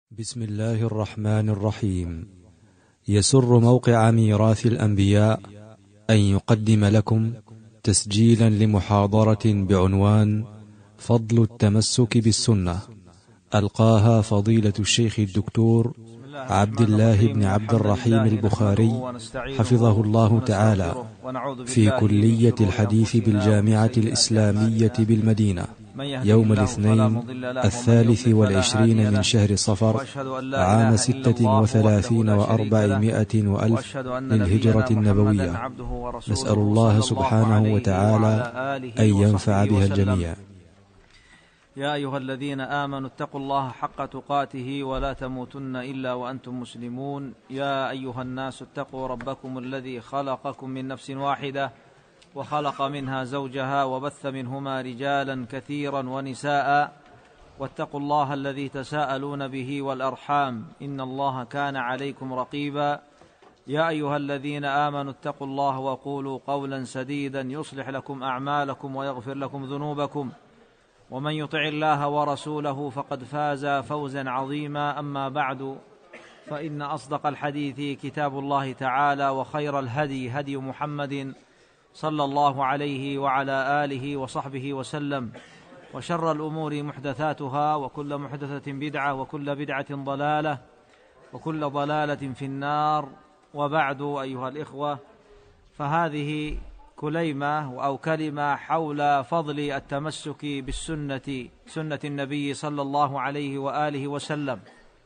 بسم الله الرحمن الرحيم. يسر موقع ميراث الأنبياء أن يقدم لكم تسجيلا لمحاضرة بعنوان فضل التمسك بالسنة، ألقاها فضيلة الشيخ الدكتور عبد الله بن عبد الرحيم البخاري حفظه الله تعالى في كلية الحديث بالجامعة الإسلامية بالمدينة يوم الاثنين 23 من شهر صفر عام 36 و400 وألف للهجرة النبوية. نسأل الله سبحانه وتعالى أن ينفع بها الجميع. يا أيها الذين آمنوا اتقوا الله حق تقاته ولا تموتن إلا وأنتم مسلمون. يا أيها الناس اتقوا ربكم الذي خلقكم من نفس واحدة وخلق منها زوجها وبث منهما رجالا كثيرا ونساء، واتقوا الله الذي تساءلون به والأرحام إن الله كان عليكم رقيبا. يا أيها الذين آمنوا اتقوا الله وقولوا قولا سديدا يصلح لكم أعمالكم ويغفر لكم ذنوبكم، ومن يطع الله ورسوله فقد فاز فوزا عظيما. أما بعد، فإن أصدق الحديث كتاب الله تعالى، وخير الهدي هدي محمد صلى الله عليه وعلى آله وصحبه وسلم، وشر الأمور محدثاتها، وكل محدثة بدعة، وكل بدعة ضلالة، وكل ضلالة في النار. وبعد أيها الإخوة، فهذه كليمة أو كلمة حول فضل التمسك بالسنة، سنة النبي صلى الله عليه وآله وسلم.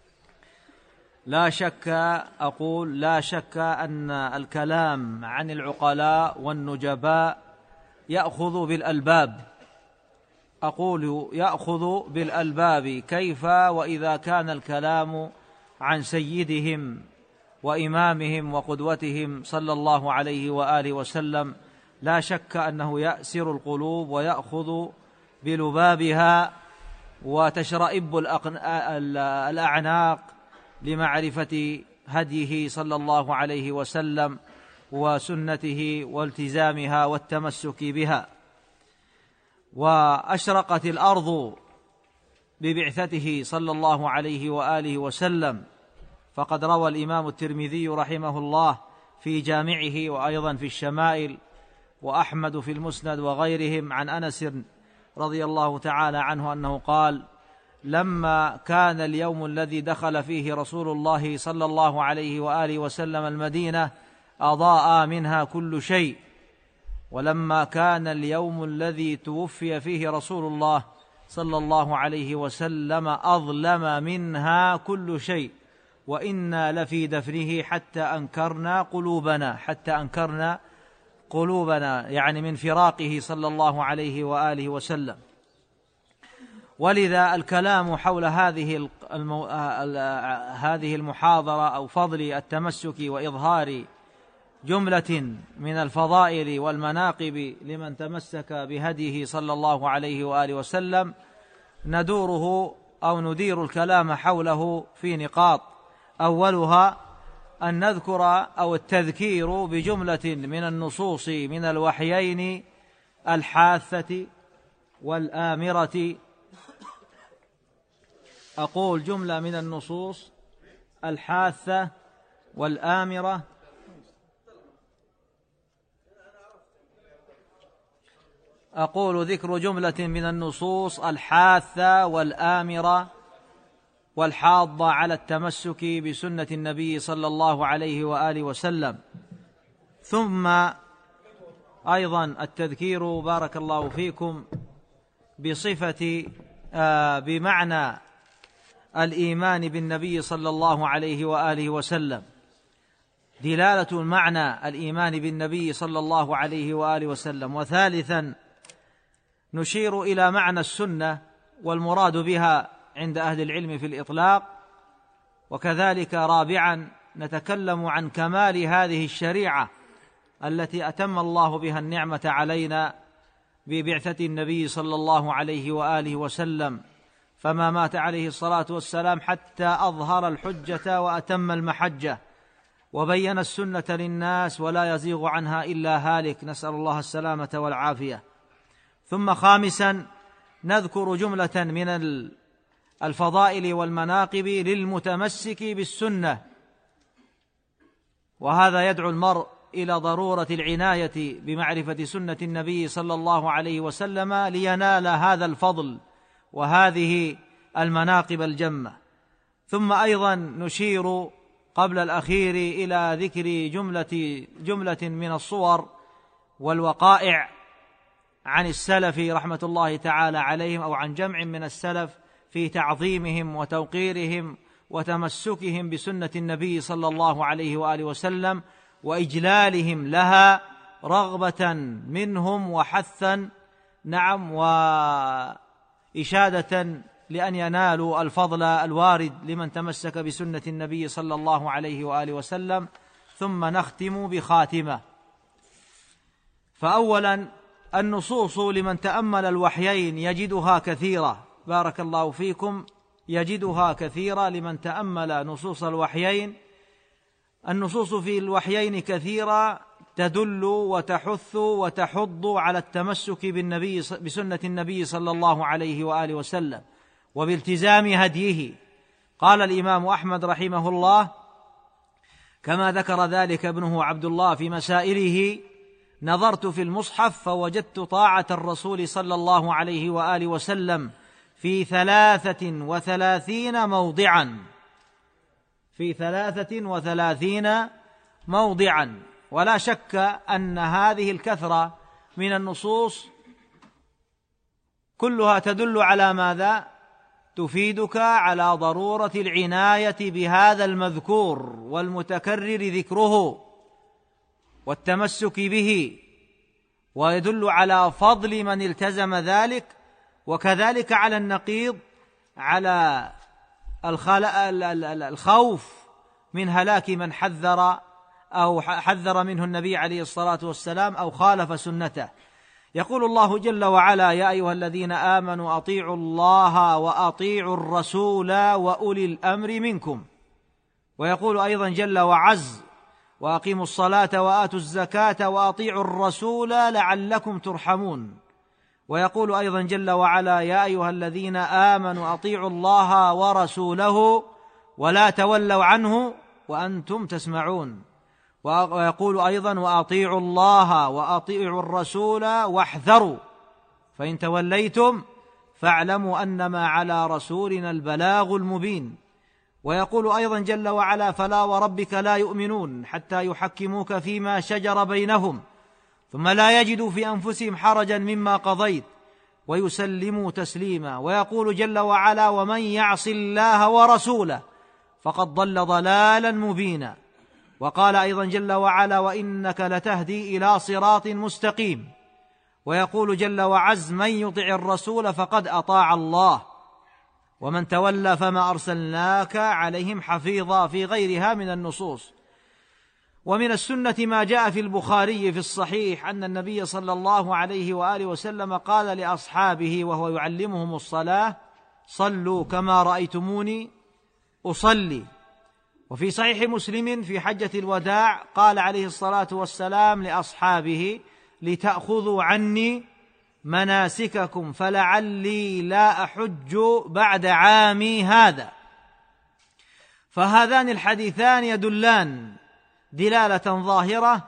لا شك أن الكلام عن العقلاء والنجباء يأخذ بالألباب. أقول يأخذ بالألباب، كيف وإذا كان الكلام عن سيدهم وإمامهم وقدوتهم صلى الله عليه وآله وسلم. لا شك أنه يأسر القلوب ويأخذ بلبابها وتشرئب الأعناق لمعرفة هديه صلى الله عليه وسلم وسنته والتزامها والتمسك بها. وأشرقت الأرض ببعثته صلى الله عليه وآله وسلم، فقد روى الإمام الترمذي رحمه الله في جامعه وأيضا في الشمائل، وأحمد في المسند وغيرهم، عن أنس رضي الله تعالى عنه أنه قال: لما كان اليوم الذي دخل فيه رسول الله صلى الله عليه وآله وسلم المدينة أضاء منها كل شيء، ولما كان اليوم الذي توفي فيه رسول الله صلى الله عليه وسلم أظلم منها كل شيء، وإنا لفي دفنه حتى أنكرنا قلوبنا، يعني من فراقه صلى الله عليه وآله وسلم. ولذا الكلام حول هذه المحاضرة أو فضل التمسك وإظهار جملة من الفضائل والمناقب لمن تمسك بهديه صلى الله عليه وآله وسلم، ندير الكلام حوله في نقاط. أولها أن نذكر أو التذكير بجملة من النصوص من الوحيين الحاثة والآمرة. أقول جملة من النصوص الحاثة والآمرة. أقول ذكر جملة من النصوص الحاثة والآمرة والحاضة على التمسك بسنة النبي صلى الله عليه وآله وسلم. ثم أيضا التذكير بارك الله فيكم بمعنى الإيمان بالنبي صلى الله عليه وآله وسلم، دلالة المعنى الإيمان بالنبي صلى الله عليه وآله وسلم. وثالثا نشير إلى معنى السنة والمراد بها عند أهل العلم في الإطلاق. وكذلك رابعا نتكلم عن كمال هذه الشريعة التي أتم الله بها النعمة علينا ببعثة النبي صلى الله عليه وآله وسلم، فما مات عليه الصلاة والسلام حتى أظهر الحجة وأتم المحجة وبين السنة للناس ولا يزيغ عنها إلا هالك، نسأل الله السلامة والعافية. ثم خامسا نذكر جملة من الفضائل والمناقب للمتمسك بالسنة، وهذا يدعو المرء إلى ضرورة العناية بمعرفة سنة النبي صلى الله عليه وسلم لينال هذا الفضل وهذه المناقب الجمة. ثم أيضا نشير قبل الأخير إلى ذكر جملة من الصور والوقائع عن السلف رحمة الله تعالى عليهم، أو عن جمع من السلف في تعظيمهم وتوقيرهم وتمسكهم بسنة النبي صلى الله عليه وآله وسلم وإجلالهم لها رغبة منهم وحثا وإشادة لأن ينالوا الفضل الوارد لمن تمسك بسنة النبي صلى الله عليه وآله وسلم. ثم نختم بخاتمة. فأولا النصوص لمن تأمل الوحيين يجدها كثيرة، بارك الله فيكم، يجدها كثيرة لمن تأمل نصوص الوحيين. النصوص في الوحيين كثيرة تدل وتحث وتحض على التمسك بسنة النبي صلى الله عليه وآله وسلم وبالتزام هديه. قال الإمام أحمد رحمه الله كما ذكر ذلك ابنه عبد الله في مسائله: نظرت في المصحف فوجدت طاعة الرسول صلى الله عليه وآله وسلم في 33 موضعا، في 33 موضعا. ولا شك أن هذه الكثرة من النصوص كلها تدل على ماذا؟ تفيدك على ضرورة العناية بهذا المذكور والمتكرر ذكره والتمسك به، ويدل على فضل من التزم ذلك، وكذلك على النقيض على الخوف من هلاك من حذر منه النبي عليه الصلاة والسلام أو خالف سنته. يقول الله جل وعلا: يا أيها الذين آمنوا أطيعوا الله وأطيعوا الرسول وأولي الأمر منكم. ويقول أيضا جل وعز: وأقيموا الصلاة وآتوا الزكاة وأطيعوا الرسول لعلكم ترحمون. ويقول أيضا جل وعلا: يا أيها الذين آمنوا أطيعوا الله ورسوله ولا تولوا عنه وأنتم تسمعون. ويقول أيضا: وأطيعوا الله وأطيعوا الرسول واحذروا فإن توليتم فاعلموا أنما على رسولنا البلاغ المبين. ويقول أيضا جل وعلا: فلا وربك لا يؤمنون حتى يحكموك فيما شجر بينهم ثم لا يجدوا في أنفسهم حرجا مما قضيت ويسلموا تسليما. ويقول جل وعلا: ومن يعص الله ورسوله فقد ضل ضلالا مبينا. وقال أيضا جل وعلا: وإنك لتهدي إلى صراط مستقيم. ويقول جل وعز: من يطع الرسول فقد أطاع الله ومن تولى فما أرسلناك عليهم حفيظا، في غيرها من النصوص. ومن السنة ما جاء في البخاري في الصحيح أن النبي صلى الله عليه وآله وسلم قال لأصحابه وهو يعلمهم الصلاة: صلوا كما رأيتموني أصلي. وفي صحيح مسلم في حجة الوداع قال عليه الصلاة والسلام لأصحابه: لتأخذوا عني مناسككم فلعلي لا أحج بعد عامي هذا. فهذان الحديثان يدلان دلالة ظاهرة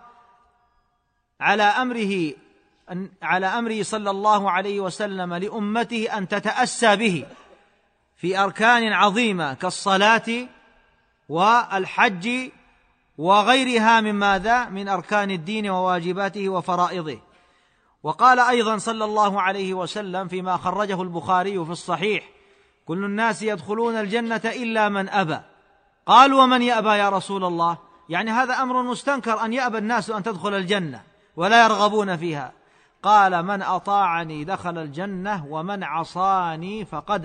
على أمره صلى الله عليه وسلم لأمته أن تتأسى به في أركان عظيمة كالصلاة والحج وغيرها من ماذا؟ من أركان الدين وواجباته وفرائضه. وقال أيضا صلى الله عليه وسلم فيما خرجه البخاري في الصحيح: كل الناس يدخلون الجنة إلا من أبى. قالوا: ومن يأبى يا رسول الله؟ يعني هذا أمر مستنكر أن يأبى الناس أن تدخل الجنة ولا يرغبون فيها. قال: من أطاعني دخل الجنة ومن عصاني فقد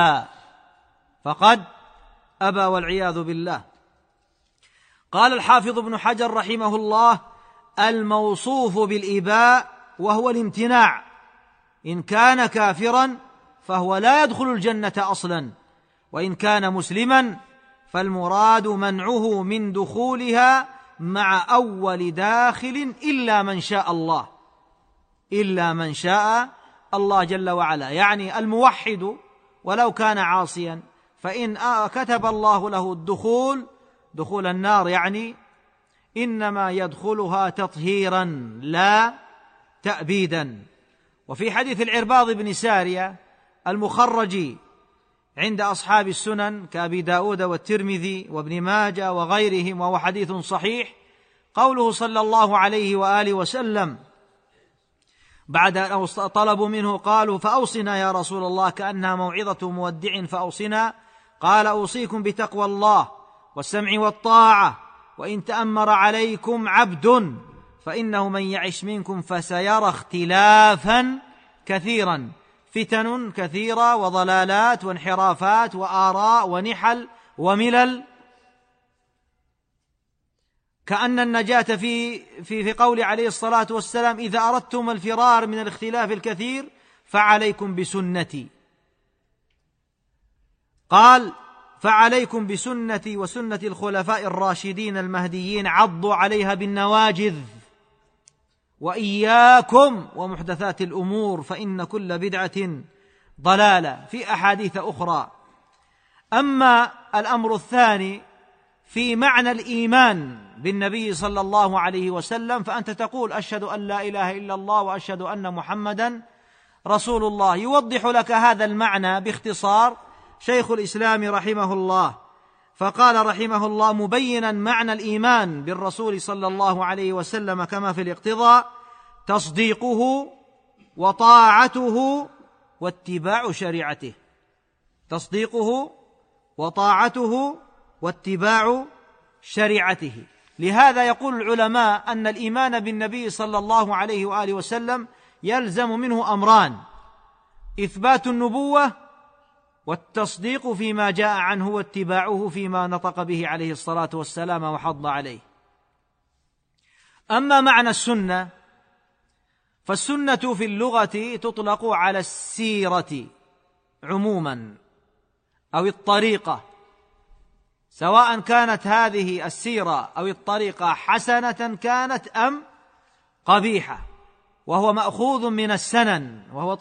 أبى والعياذ بالله. قال الحافظ ابن حجر رحمه الله: الموصوف بالإباء وهو الامتناع إن كان كافرا فهو لا يدخل الجنة أصلا، وإن كان مسلما فالمراد منعه من دخولها مع أول داخل إلا من شاء الله جل وعلا. يعني الموحد ولو كان عاصيا، فإن كتب الله له دخول النار يعني إنما يدخلها تطهيرا لا تأبيدا. وفي حديث العرباض بن سارية المخرج عند أصحاب السنن كأبي داود والترمذي وابن ماجه وغيرهم، وهو حديث صحيح، قوله صلى الله عليه وآله وسلم بعد أن طلبوا منه قالوا فأوصنا يا رسول الله كأنها موعظة مودع فأوصنا، قال أوصيكم بتقوى الله والسمع والطاعة، وإن تأمر عليكم عبد فإنه من يعش منكم فسيرى اختلافا كثيرا، فتن كثيرة وضلالات وانحرافات وآراء ونحل وملل، كأن النجاة في قول عليه الصلاة والسلام إذا أردتم الفرار من الاختلاف الكثير فعليكم بسنتي، قال فعليكم بسنتي وسنة الخلفاء الراشدين المهديين عضوا عليها بالنواجذ، وإياكم ومحدثات الأمور فإن كل بدعة ضلالة، في أحاديث أخرى. أما الأمر الثاني في معنى الإيمان بالنبي صلى الله عليه وسلم، فأنت تقول أشهد أن لا إله إلا الله وأشهد أن محمدا رسول الله. يوضح لك هذا المعنى باختصار شيخ الإسلام رحمه الله، فقال رحمه الله مبينا معنى الإيمان بالرسول صلى الله عليه وسلم كما في الاقتضاء: تصديقه وطاعته واتباع شريعته، تصديقه وطاعته واتباع شريعته. لهذا يقول العلماء أن الإيمان بالنبي صلى الله عليه وآله وسلم يلزم منه أمران: إثبات النبوة والتصديق فيما جاء عنه واتباعه فيما نطق به عليه الصلاة والسلام وحض عليه. أما معنى السنة، فالسنة في اللغة تطلق على السيرة عموما أو الطريقة، سواء كانت هذه السيرة أو الطريقة حسنة كانت أم قبيحة، وهو مأخوذ من السنن وهو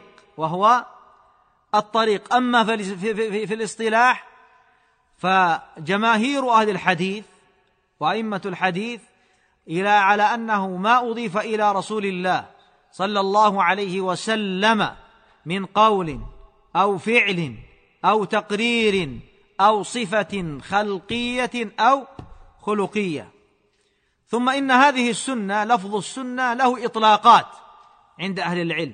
الطريق. أما في الاصطلاح فجماهير أهل الحديث وأئمة الحديث على أنه ما أضيف إلى رسول الله صلى الله عليه وسلم من قول أو فعل أو تقرير أو صفة خلقية أو خلقية. ثم إن هذه السنة، لفظ السنة له إطلاقات عند أهل العلم،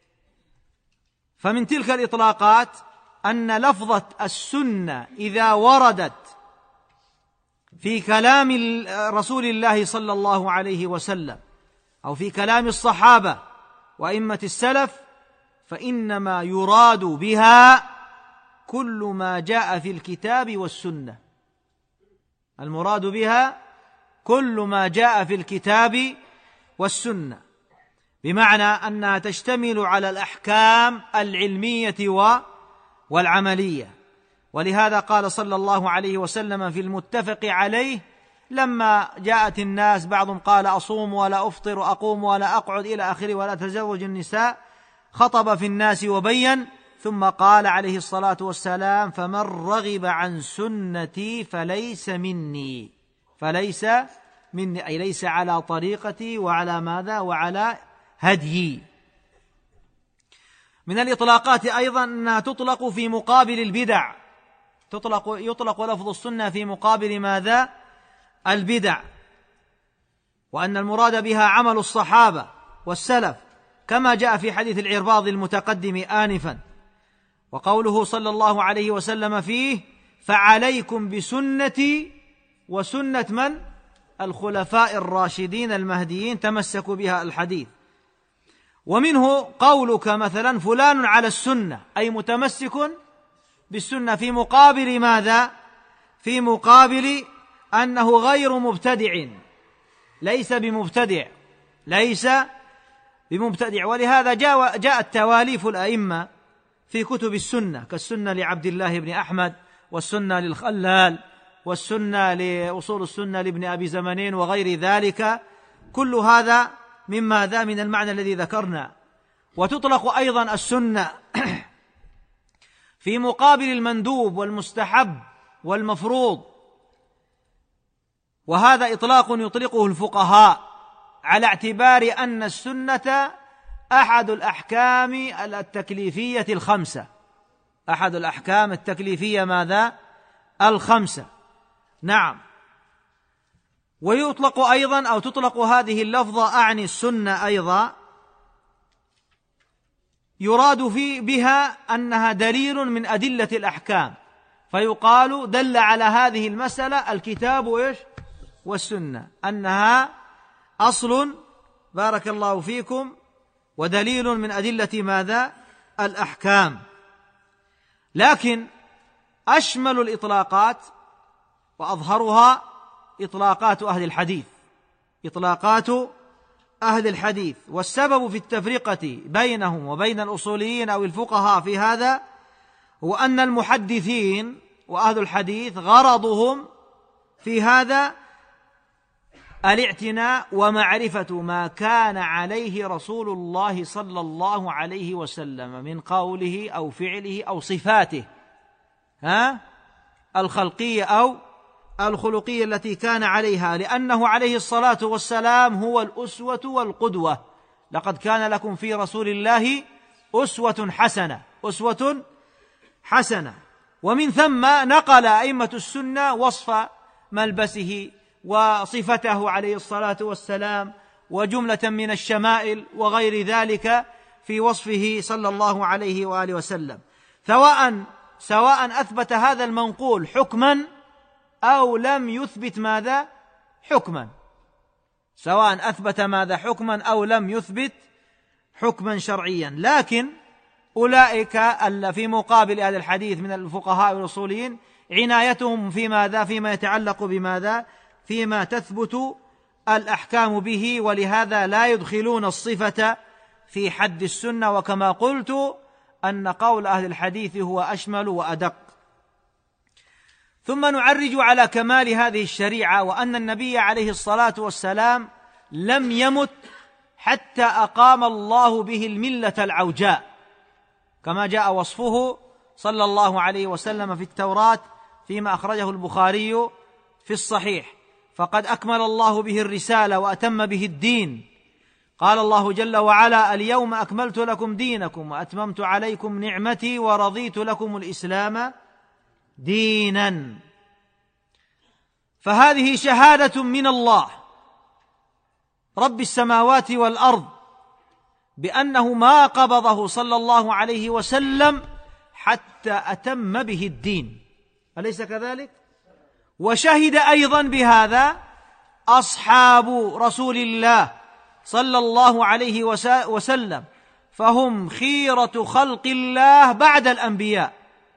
فمن تلك الإطلاقات أن لفظة السنة إذا وردت في كلام رسول الله صلى الله عليه وسلم أو في كلام الصحابة وأئمة السلف، فإنما يراد بها كل ما جاء في الكتاب والسنة، المراد بها كل ما جاء في الكتاب والسنة، بمعنى أنها تشتمل على الأحكام العلمية والعملية. ولهذا قال صلى الله عليه وسلم في المتفق عليه لما جاءت الناس، بعضهم قال أصوم ولا أفطر، أقوم ولا أقعد إلى آخره، ولا تزوج النساء، خطب في الناس وبين، ثم قال عليه الصلاة والسلام: فمن رغب عن سنتي فليس مني، أي ليس على طريقتي وعلى ماذا؟ وعلى هديي. من الإطلاقات أيضا أنها تطلق في مقابل البدع، يطلق لفظ السنة في مقابل ماذا؟ البدع، وأن المراد بها عمل الصحابة والسلف كما جاء في حديث العرباض المتقدم آنفا، وقوله صلى الله عليه وسلم فيه: فعليكم بسنتي وسنة من؟ الخلفاء الراشدين المهديين، تمسكوا بها الحديث. ومنه قولك مثلا فلان على السنة، أي متمسك بالسنة، في مقابل ماذا؟ في مقابل أنه غير مبتدع، ليس بمبتدع. ولهذا جاءت تواليف الأئمة في كتب السنة، كالسنة لعبد الله بن أحمد، والسنة للخلال، والسنة لأصول السنة لابن أبي زمنين وغير ذلك، كل هذا مما من المعنى الذي ذكرنا. وتطلق أيضا السنة في مقابل المندوب والمستحب والمفروض. وهذا إطلاق يطلقه الفقهاء على اعتبار أن السنة أحد الأحكام التكليفية الخمسة، أحد الأحكام التكليفية ماذا؟ الخمسة. نعم. ويطلق أيضا أو تطلق هذه اللفظة أعني السنة أيضا يراد بها أنها دليل من أدلة الأحكام، فيقال دل على هذه المسألة الكتاب والسنة، أنها أصل بارك الله فيكم ودليل من أدلة ماذا؟ الأحكام. لكن أشمل الإطلاقات وأظهرها إطلاقات أهل الحديث، إطلاقات أهل الحديث. والسبب في التفرقة بينهم وبين الأصوليين أو الفقهاء في هذا هو أن المحدثين وأهل الحديث غرضهم في هذا الاعتناء ومعرفة ما كان عليه رسول الله صلى الله عليه وسلم من قوله أو فعله أو صفاته الخلقية أو الخلقية التي كان عليها، لأنه عليه الصلاة والسلام هو الأسوة والقدوة. لقد كان لكم في رسول الله أسوة حسنة، أسوة حسنة. ومن ثم نقل أئمة السنة وصف ملبسه وصفته عليه الصلاة والسلام وجملة من الشمائل وغير ذلك في وصفه صلى الله عليه وآله وسلم، سواء أثبت هذا المنقول حكما أو لم يثبت ماذا؟ حكما، سواء أثبت ماذا؟ حكما أو لم يثبت حكما شرعيا. لكن أولئك في مقابل أهل الحديث من الفقهاء والأصوليين عنايتهم في ماذا؟ فيما يتعلق بماذا؟ فيما تثبت الأحكام به، ولهذا لا يدخلون الصفة في حد السنة. وكما قلت أن قول أهل الحديث هو أشمل وأدق. ثم نعرج على كمال هذه الشريعة وأن النبي عليه الصلاة والسلام لم يمت حتى أقام الله به الملة العوجاء، كما جاء وصفه صلى الله عليه وسلم في التوراة فيما أخرجه البخاري في الصحيح: فقد أكمل الله به الرسالة وأتم به الدين. قال الله جل وعلا: اليوم أكملت لكم دينكم وأتممت عليكم نعمتي ورضيت لكم الإسلام دينا. فهذه شهادة من الله رب السماوات والأرض بأنه ما قبضه صلى الله عليه وسلم حتى أتم به الدين، أليس كذلك؟ وشهد أيضا بهذا أصحاب رسول الله صلى الله عليه وسلم، فهم خيرة خلق الله بعد الأنبياء،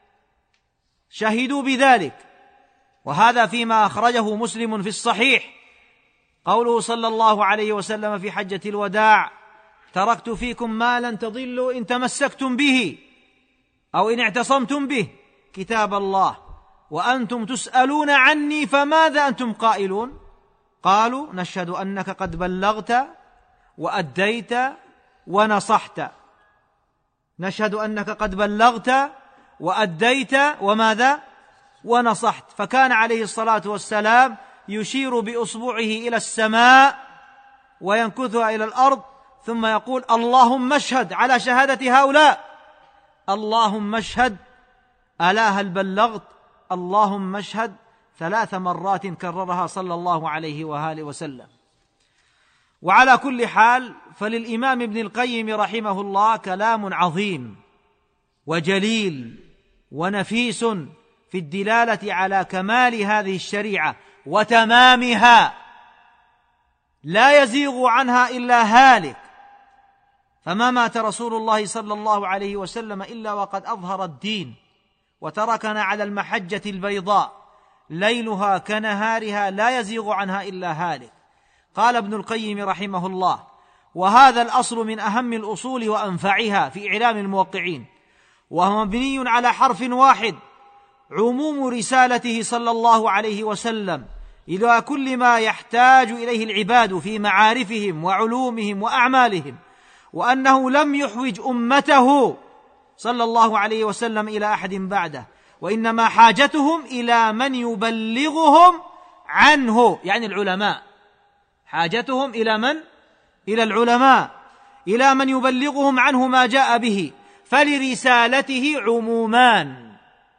شهدوا بذلك. وهذا فيما أخرجه مسلم في الصحيح، قوله صلى الله عليه وسلم في حجة الوداع: تركت فيكم ما لن تضلوا إن تمسكتم به أو إن اعتصمتم به، كتاب الله، وأنتم تسألون عني فماذا أنتم قائلون؟ قالوا: نشهد أنك قد بلغت وأديت ونصحت. نشهد أنك قد بلغت وأديت وماذا؟ ونصحت. فكان عليه الصلاة والسلام يشير بأصبعه إلى السماء وينكثها إلى الأرض، ثم يقول: اللهم اشهد على شهادة هؤلاء، اللهم اشهد ألا هل بلغت، اللهم اشهد، 3 مرات كررها صلى الله عليه وآله وسلم. وعلى كل حال فللإمام ابن القيم رحمه الله كلام عظيم وجليل ونفيس في الدلالة على كمال هذه الشريعة وتمامها، لا يزيغ عنها إلا هالك. فما مات رسول الله صلى الله عليه وسلم إلا وقد أظهر الدين وتركنا على المحجة البيضاء ليلها كنهارها لا يزيغ عنها إلا هالك. قال ابن القيم رحمه الله: وهذا الأصل من أهم الأصول وأنفعها في إعلام الموقعين، وهو مبني على حرف واحد: عموم رسالته صلى الله عليه وسلم إلى كل ما يحتاج إليه العباد في معارفهم وعلومهم وأعمالهم، وأنه لم يحوج أمته صلى الله عليه وسلم إلى أحد بعده، وإنما حاجتهم إلى من يبلغهم عنه، يعني العلماء. حاجتهم إلى من؟ إلى العلماء، إلى من يبلغهم عنه ما جاء به. فلرسالته عمومان،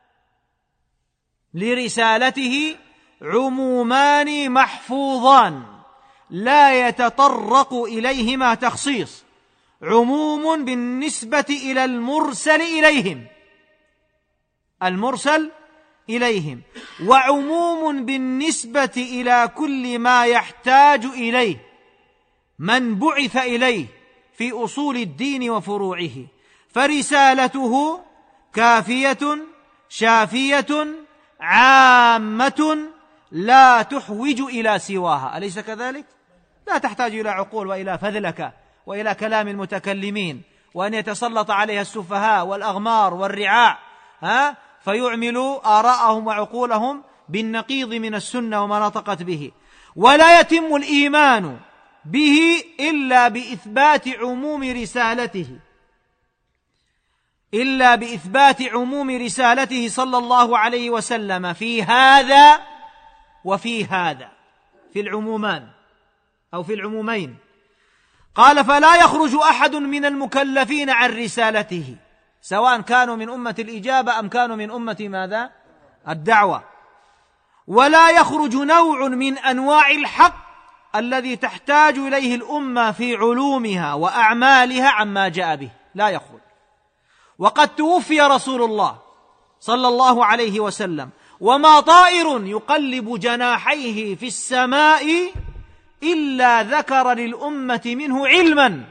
لرسالته عمومان محفوظان لا يتطرق إليهما تخصيص، عموم بالنسبة إلى المرسل إليهم، المرسل إليهم، وعموم بالنسبة إلى كل ما يحتاج إليه من بعث إليه في أصول الدين وفروعه. فرسالته كافية شافية عامة لا تحوج إلى سواها، أليس كذلك؟ لا تحتاج إلى عقول وإلى فذلكة وإلى كلام المتكلمين، وأن يتسلط عليها السفهاء والأغمار والرعاع فيعملوا آراءهم وعقولهم بالنقيض من السنة وما نطقت به. ولا يتم الإيمان به إلا بإثبات عموم رسالته، إلا بإثبات عموم رسالته صلى الله عليه وسلم في هذا وفي هذا، في العمومان أو في العمومين. قال: فلا يخرج أحد من المكلفين عن رسالته، سواء كانوا من أمة الإجابة أم كانوا من أمة ماذا؟ الدعوة. ولا يخرج نوع من أنواع الحق الذي تحتاج إليه الأمة في علومها وأعمالها عما جاء به، لا يخرج. وقد توفي رسول الله صلى الله عليه وسلم، وما طائر يقلب جناحيه في السماء إلا ذكر للأمة منه علما،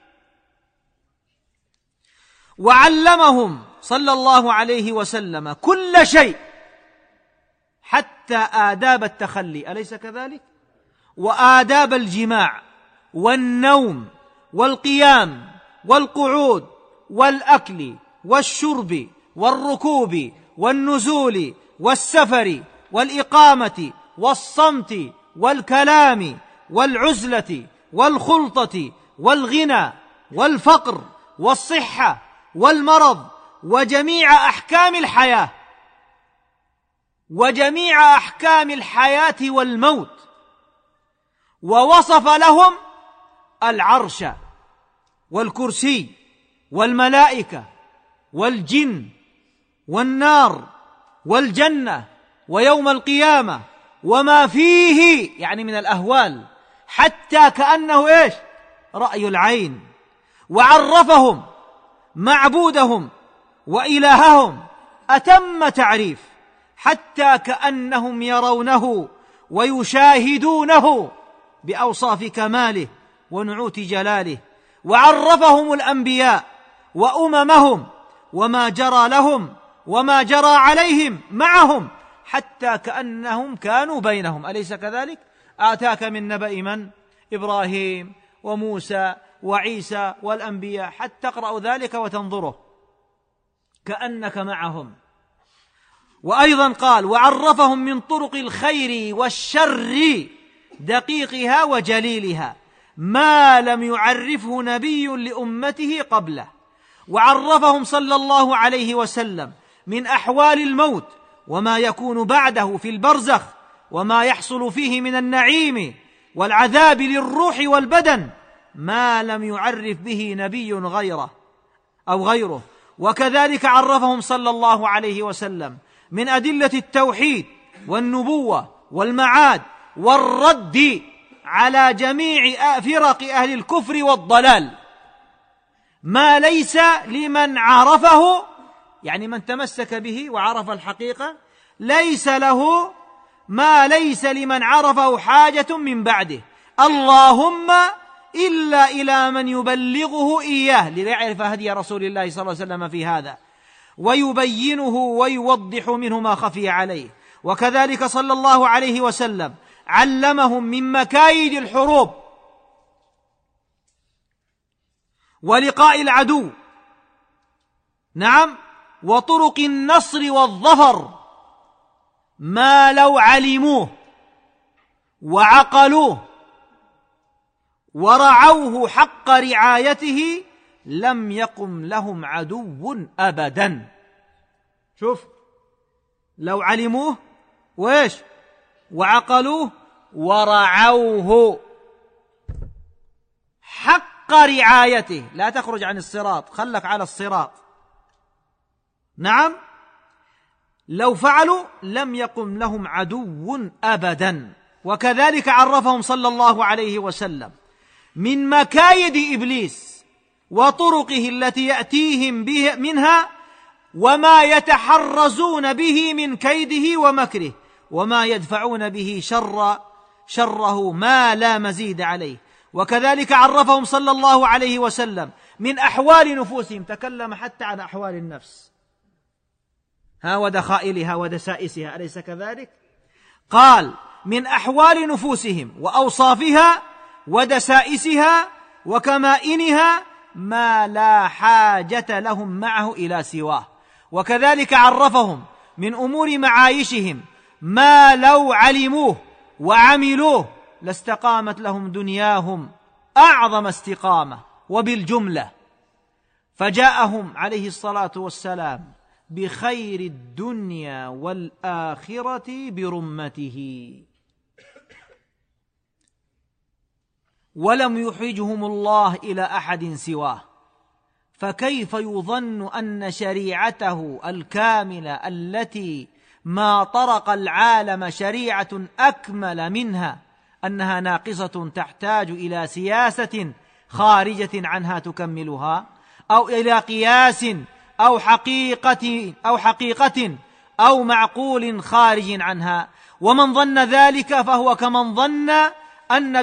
وعلمهم صلى الله عليه وسلم كل شيء حتى آداب التخلي، أليس كذلك؟ وآداب الجماع والنوم والقيام والقعود والأكل والشرب والركوب والنزول والسفر والإقامة والصمت والكلام والعزلة والخلطة والغنى والفقر والصحة والمرض وجميع أحكام الحياة، وجميع أحكام الحياة والموت. ووصف لهم العرش والكرسي والملائكة والجن والنار والجنة ويوم القيامة وما فيه، يعني من الأهوال، حتى كأنه إيش؟ رأي العين. وعرفهم معبودهم وإلههم أتم تعريف، حتى كأنهم يرونه ويشاهدونه بأوصاف كماله ونعوت جلاله. وعرفهم الأنبياء وأممهم وما جرى لهم وما جرى عليهم معهم، حتى كأنهم كانوا بينهم، أليس كذلك؟ آتاك من نبأ من؟ إبراهيم وموسى وعيسى والأنبياء، حتى تقرأ ذلك وتنظره كأنك معهم. وأيضا قال: وعرفهم من طرق الخير والشر دقيقها وجليلها ما لم يعرفه نبي لأمته قبله. وعرفهم صلى الله عليه وسلم من أحوال الموت وما يكون بعده في البرزخ وما يحصل فيه من النعيم والعذاب للروح والبدن ما لم يعرف به نبي غيره أو غيره. وكذلك عرفهم صلى الله عليه وسلم من أدلة التوحيد والنبوة والمعاد والرد على جميع فرق أهل الكفر والضلال ما ليس لمن عرفه، يعني من تمسك به وعرف الحقيقة، ليس له ما ليس لمن عرفه حاجة من بعده، اللهم إلا إلى من يبلغه إياه ليعرف هدي رسول الله صلى الله عليه وسلم في هذا ويبينه ويوضح منه ما خفي عليه. وكذلك صلى الله عليه وسلم علمهم من مكايد الحروب ولقاء العدو، نعم، وطرق النصر والظفر ما لو علموه وعقلوه ورعوه حق رعايته لم يقم لهم عدو أبدا. شوف، لو علموه وإيش وعقلوه ورعوه حق رعايته، لا تخرج عن الصراط، خلك على الصراط. نعم، لو فعلوا لم يقم لهم عدو أبدا. وكذلك عرفهم صلى الله عليه وسلم من مكايد إبليس وطرقه التي يأتيهم به منها، وما يتحرزون به من كيده ومكره، وما يدفعون به شره ما لا مزيد عليه. وكذلك عرفهم صلى الله عليه وسلم من أحوال نفوسهم، تكلم حتى عن أحوال النفس، ودخائلها ودسائسها، أليس كذلك؟ قال من أحوال نفوسهم وأوصافها ودسائسها وكمائنها ما لا حاجة لهم معه إلى سواه. وكذلك عرفهم من أمور معايشهم ما لو علموه وعملوه لاستقامت لهم دنياهم أعظم استقامة وبالجملة. فجاءهم عليه الصلاة والسلام بخير الدنيا والآخرة برمته، ولم يحرجهم الله إلى أحد سواه. فكيف يظن أن شريعته الكاملة التي ما طرق العالم شريعة أكمل منها أنها ناقصة تحتاج إلى سياسة خارجة عنها تكملها، أو إلى قياس أو حقيقة أو معقول خارج عنها؟ ومن ظن ذلك فهو كمن ظن أن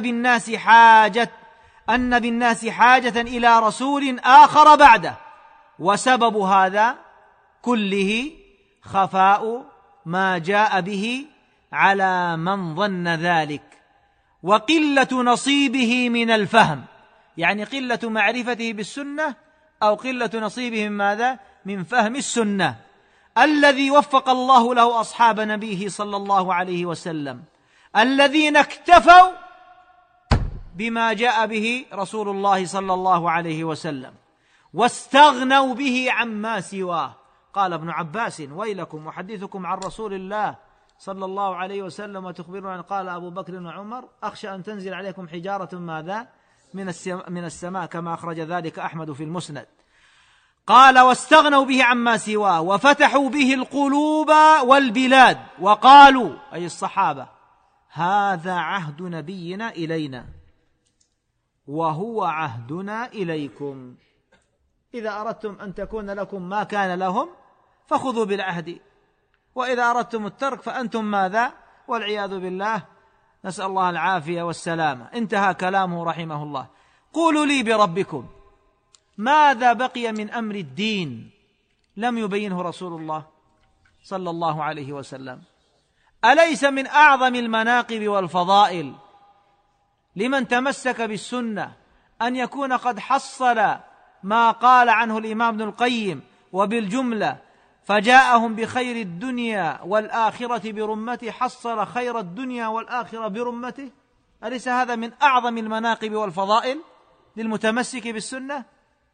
بالناس حاجة إلى رسول آخر بعده، وسبب هذا كله خفاء ما جاء به على من ظن ذلك، وقلة نصيبه من الفهم، يعني قلة معرفته بالسنة أو قلة نصيبه من ماذا؟ من فهم السنة، الذي وفق الله له أصحاب نبيه صلى الله عليه وسلم الذين اكتفوا بما جاء به رسول الله صلى الله عليه وسلم واستغنوا به عما سواه. قال ابن عباس: ويلكم أحدثكم عن رسول الله صلى الله عليه وسلم وتخبرون. قال أبو بكر وعمر: أخشى أن تنزل عليكم حجارة ماذا؟ من السماء، كما أخرج ذلك أحمد في المسند. قال: واستغنوا به عما سواه وفتحوا به القلوب والبلاد، وقالوا أي الصحابة: هذا عهد نبينا إلينا وهو عهدنا إليكم، إذا أردتم أن تكون لكم ما كان لهم فخذوا بالعهد، وإذا أردتم الترك فأنتم ماذا؟ والعياذ بالله، نسأل الله العافية والسلامة. انتهى كلامه رحمه الله. قولوا لي بربكم، ماذا بقي من أمر الدين لم يبينه رسول الله صلى الله عليه وسلم؟ أليس من أعظم المناقب والفضائل لمن تمسك بالسنة أن يكون قد حصل ما قال عنه الإمام ابن القيم وبالجملة: فجاءهم بخير الدنيا والآخرة برمته، حصل خير الدنيا والآخرة برمته؟ أليس هذا من أعظم المناقب والفضائل للمتمسك بالسنة؟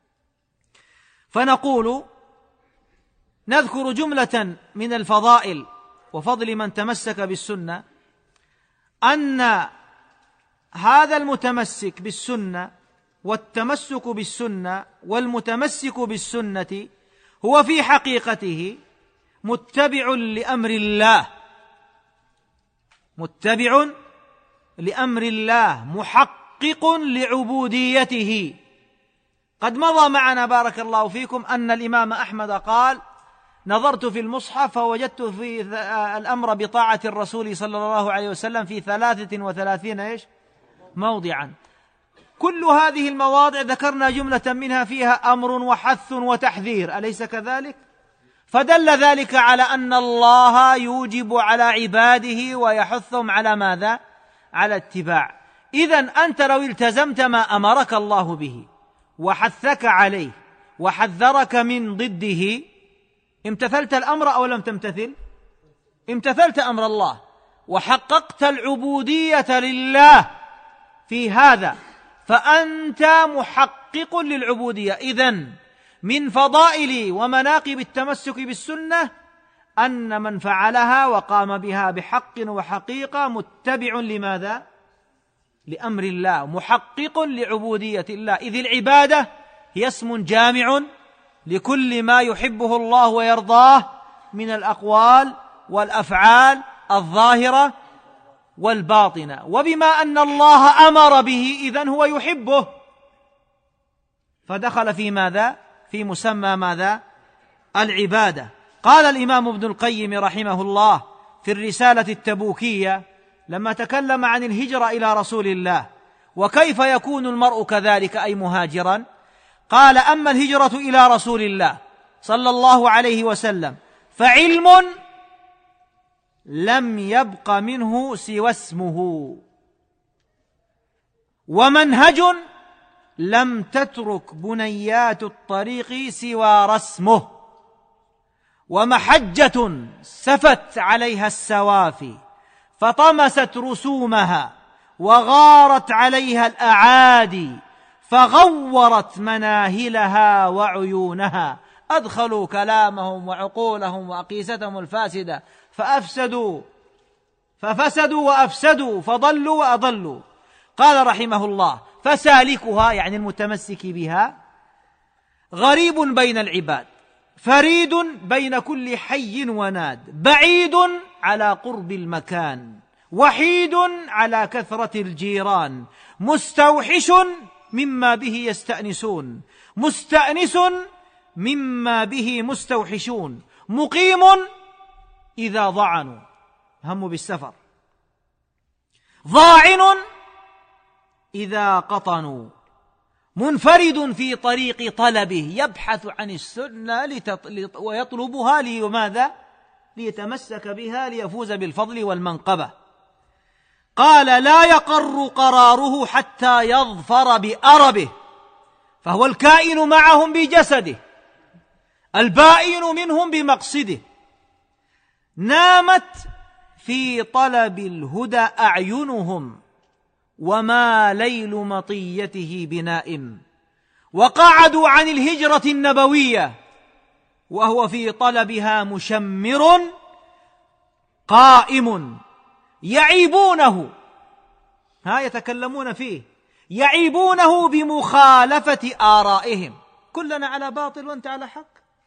فنقول نذكر جملة من الفضائل وفضل من تمسك بالسنة، أن هذا المتمسك بالسنة والتمسك بالسنة والمتمسك بالسنة هو في حقيقته متبع لأمر الله، متبع لأمر الله، محقق لعبوديته. قد مضى معنا بارك الله فيكم أن الإمام أحمد قال: نظرت في المصحف فوجدت في الأمر بطاعة الرسول صلى الله عليه وسلم في 33 موضعا. كل هذه المواضع ذكرنا جملة منها فيها أمر وحث وتحذير، أليس كذلك؟ فدل ذلك على أن الله يوجب على عباده ويحثهم على ماذا؟ على اتباع. إذن أنت لو التزمت ما أمرك الله به وحثك عليه وحذرك من ضده، امتثلت الأمر أو لم تمتثل؟ امتثلت أمر الله وحققت العبودية لله في هذا، فأنت محقق محقق للعبودية. إذن من فضائل ومناقب التمسك بالسنة أن من فعلها وقام بها بحق وحقيقة متبع لماذا؟ لأمر الله، محقق لعبودية الله، إذ العبادة هي اسم جامع لكل ما يحبه الله ويرضاه من الأقوال والأفعال الظاهرة والباطنة. وبما أن الله أمر به إذن هو يحبه، فدخل في ماذا؟ في مسمى ماذا؟ العبادة. قال الإمام ابن القيم رحمه الله في الرسالة التبوكية لما تكلم عن الهجرة إلى رسول الله وكيف يكون المرء كذلك أي مهاجرا، قال: أما الهجرة إلى رسول الله صلى الله عليه وسلم فعلم لم يبق منه سوى اسمه، ومنهج لم تترك بنيات الطريق سوى رسمه، ومحجة سفت عليها السوافي فطمست رسومها، وغارت عليها الأعادي فغورت مناهلها وعيونها، أدخلوا كلامهم وعقولهم وأقيستهم الفاسدة ففسدوا وأفسدوا، فضلوا وأضلوا. قال رحمه الله: فسالكها يعني المتمسك بها غريب بين العباد، فريد بين كل حي وناد، بعيد على قرب المكان، وحيد على كثرة الجيران، مستوحش مما به يستأنسون، مستأنس مما به مستوحشون، مقيم إذا ضعنوا هموا بالسفر، ضاعن إذا قطنوا، منفرد في طريق طلبه، يبحث عن السنة ويطلبها لماذا؟ ليتمسك بها ليفوز بالفضل والمنقبة. قال: لا يقر قراره حتى يظفر بأربه، فهو الكائن معهم بجسده، البائن منهم بمقصده. نامت في طلب الهدى أعينهم، وما ليل مطيته بنائم، وقعدوا عن الهجرة النبوية وهو في طلبها مشمر قائم، يعيبونه، يتكلمون فيه، يعيبونه بمخالفة آرائهم. كلنا على باطل وأنت على حق.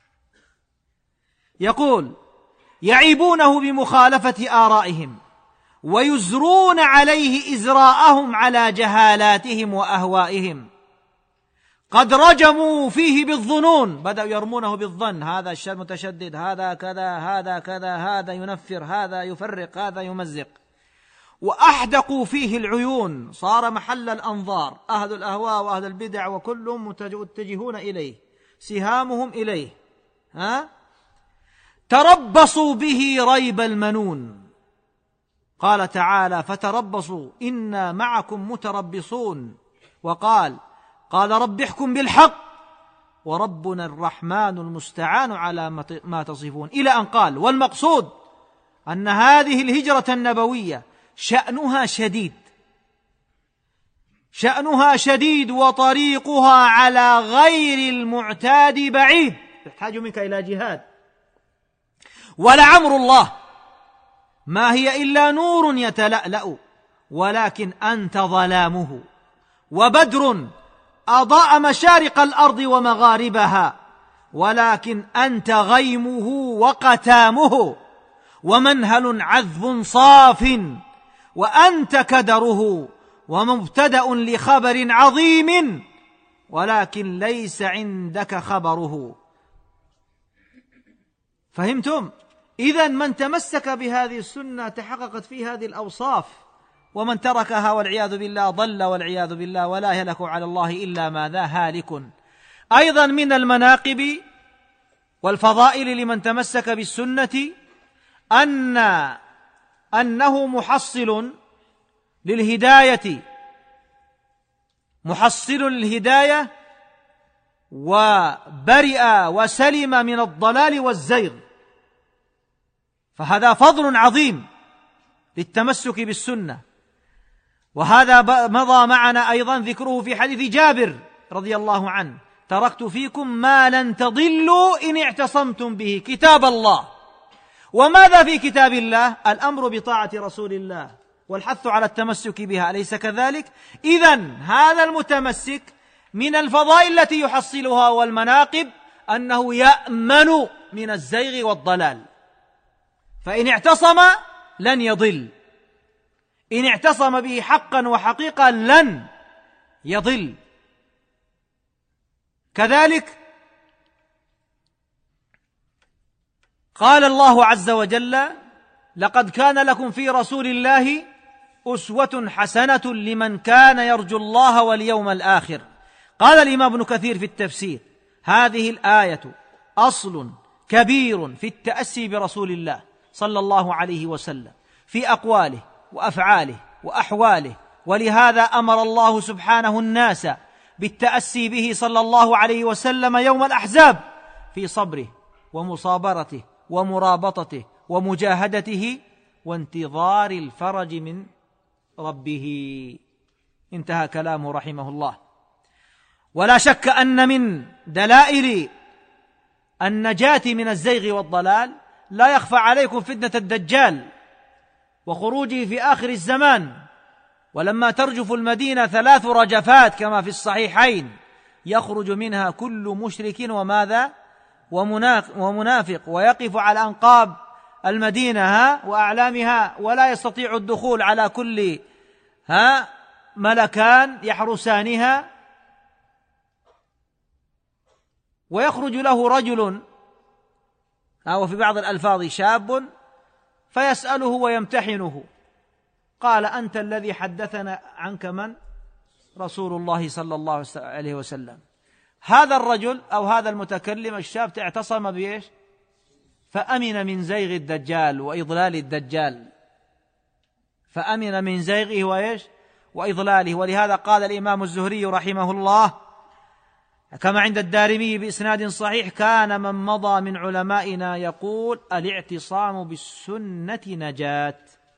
يقول: يعيبونه بمخالفة آرائهم، ويزرون عليه إزراءهم على جهالاتهم وأهوائهم. قد رجموا فيه بالظنون، بدأوا يرمونه بالظن، هذا الشر متشدد، هذا كذا، هذا كذا، هذا ينفر، هذا يفرق، هذا يمزق. وأحدقوا فيه العيون، صار محل الأنظار، أهل الأهواء وأهل البدع وكلهم متجهون إليه، سهامهم إليه. تربصوا به ريب المنون. قال تعالى: فتربصوا إنا معكم متربصون. وقال رب احكم بالحق وربنا الرحمن المستعان على ما تصفون، إلى أن قال: والمقصود أن هذه الهجرة النبوية شأنها شديد وطريقها على غير المعتاد بعيد، تحتاج منك إلى جهاد. ولعمر الله ما هي إلا نور يتلألأ، ولكن أنت ظلامه، وبدر أضاء مشارق الأرض ومغاربها، ولكن أنت غيمه وقتامه، ومنهل عذب صاف، وأنت كدره، ومبتدأ لخبر عظيم، ولكن ليس عندك خبره. فهمتم؟ إذن من تمسك بهذه السنة تحققت فيه هذه الأوصاف، ومن تركها والعياذ بالله ضل والعياذ بالله، ولا يهلك على الله إلا ماذا؟ هالك. أيضا من المناقب والفضائل لمن تمسك بالسنة أنه محصل للهداية، وبرئ وسلم من الضلال والزيغ، فهذا فضل عظيم للتمسك بالسنة. وهذا مضى معنا أيضا ذكره في حديث جابر رضي الله عنه: تركت فيكم ما لن تضلوا إن اعتصمتم به، كتاب الله. وماذا في كتاب الله؟ الأمر بطاعة رسول الله والحث على التمسك بها، أليس كذلك؟ إذن هذا المتمسك من الفضائل التي يحصلها والمناقب أنه يأمن من الزيغ والضلال، فإن اعتصم لن يضل، إن اعتصم به حقا وحقيقة لن يضل. كذلك قال الله عز وجل: لقد كان لكم في رسول الله أسوة حسنة لمن كان يرجو الله واليوم الآخر. قال الإمام ابن كثير في التفسير: هذه الآية أصل كبير في التأسي برسول الله صلى الله عليه وسلم في أقواله وأفعاله وأحواله، ولهذا أمر الله سبحانه الناس بالتأسي به صلى الله عليه وسلم يوم الأحزاب في صبره ومصابرته ومرابطته ومجاهدته وانتظار الفرج من ربه. انتهى كلامه رحمه الله. ولا شك أن من دلائل النجاة من الزيغ والضلال لا يخفى عليكم فتنة الدجال وخروجه في آخر الزمان، ولما ترجف المدينة 3 رجفات كما في الصحيحين يخرج منها كل مشرك وماذا ومنافق، ويقف على أنقاب المدينة وأعلامها ولا يستطيع الدخول، على كل ملكان يحرسانها، ويخرج له رجل وفي بعض الألفاظ شاب فيسأله ويمتحنه: قال: أنت الذي حدثنا عنك من؟ رسول الله صلى الله عليه وسلم. هذا الرجل أو هذا المتكلم الشاب اعتصم بإيش؟ فأمن من زيغ الدجال وإضلال الدجال، فأمن من زيغه وإيش؟ وإضلاله. ولهذا قال الإمام الزهري رحمه الله كما عند الدارمي بإسناد صحيح: كان من مضى من علمائنا يقول: الاعتصام بالسنة نجاة.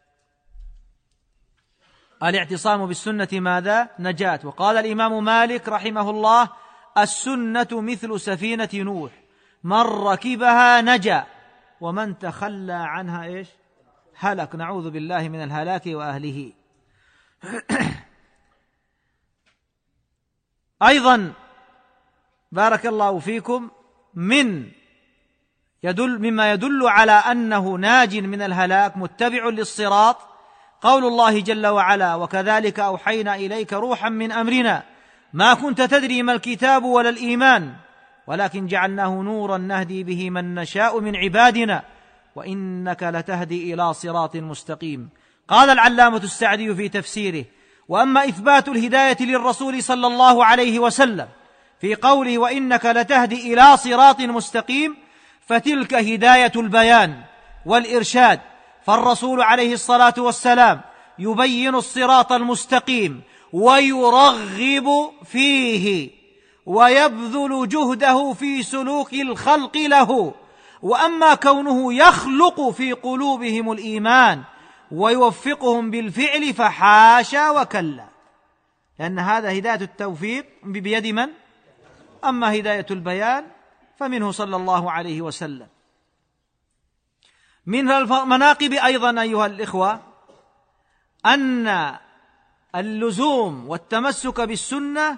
الاعتصام بالسنة ماذا؟ نجاة. وقال الإمام مالك رحمه الله: السنة مثل سفينة نوح، من ركبها نجا ومن تخلى عنها إيش؟ هلك. نعوذ بالله من الهلاك وأهله. أيضا بارك الله فيكم مما يدل على أنه ناج من الهلاك متبع للصراط قول الله جل وعلا: وكذلك أوحينا إليك روحا من أمرنا ما كنت تدري ما الكتاب ولا الإيمان ولكن جعلناه نورا نهدي به من نشاء من عبادنا وإنك لتهدي إلى صراط مستقيم. قال العلامة السعدي في تفسيره: وأما إثبات الهداية للرسول صلى الله عليه وسلم في قوله وإنك لتهدي إلى صراط مستقيم فتلك هداية البيان والإرشاد، فالرسول عليه الصلاة والسلام يبين الصراط المستقيم ويرغب فيه ويبذل جهده في سلوك الخلق له. وأما كونه يخلق في قلوبهم الإيمان ويوفقهم بالفعل فحاشا وكلا، لأن هذا هداية التوفيق بيد من؟ أما هداية البيان فمنه صلى الله عليه وسلم. من المناقب أيضا أيها الإخوة أن اللزوم والتمسك بالسنة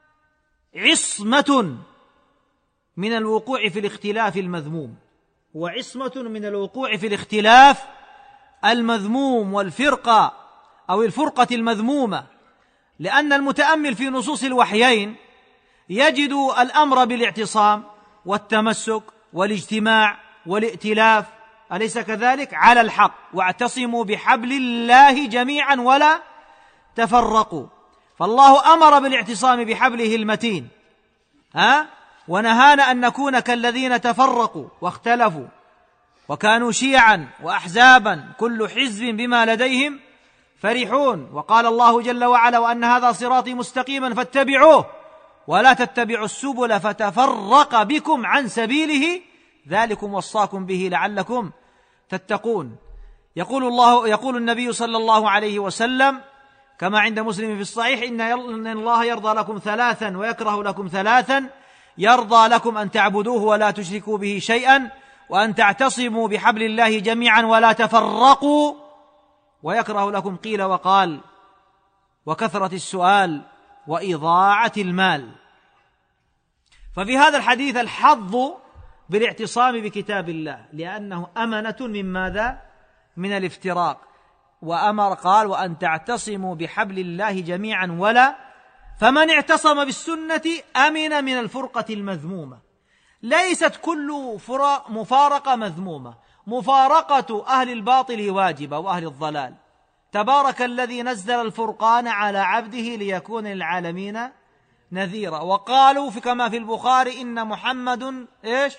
عصمة من الوقوع في الاختلاف المذموم، وعصمة من الوقوع في الاختلاف المذموم والفرقة أو الفرقة المذمومة، لأن المتأمل في نصوص الوحيين يجد الأمر بالاعتصام والتمسك والاجتماع والائتلاف، أليس كذلك؟ على الحق، واعتصموا بحبل الله جميعا ولا تفرقوا. فالله أمر بالاعتصام بحبله المتين ونهانا أن نكون كالذين تفرقوا واختلفوا وكانوا شيعا وأحزابا كل حزب بما لديهم فرحون. وقال الله جل وعلا: وأن هذا صراطي مستقيما فاتبعوه ولا تتبعوا السبل فتفرق بكم عن سبيله ذلكم وصاكم به لعلكم تتقون. يقول النبي صلى الله عليه وسلم: كما عند مسلم في الصحيح: إن الله يرضى لكم ثلاثا ويكره لكم ثلاثا: يرضى لكم أن تعبدوه ولا تشركوا به شيئا، وأن تعتصموا بحبل الله جميعا ولا تفرقوا، ويكره لكم قيل وقال وكثرة السؤال وإضاعة المال. ففي هذا الحديث الحظ بالاعتصام بكتاب الله، لأنه أمنة من ماذا؟ من الافتراق. وأمر قال: وأن تعتصموا بحبل الله جميعا ولا، فمن اعتصم بالسنة أمن من الفرقة المذمومة. ليست كل مفارقة مذمومة، مفارقة أهل الباطل واجبة وأهل الضلال. تبارك الذي نزل الفرقان على عبده ليكون للعالمين نذيرا. وقالوا كما في البخاري: إن محمد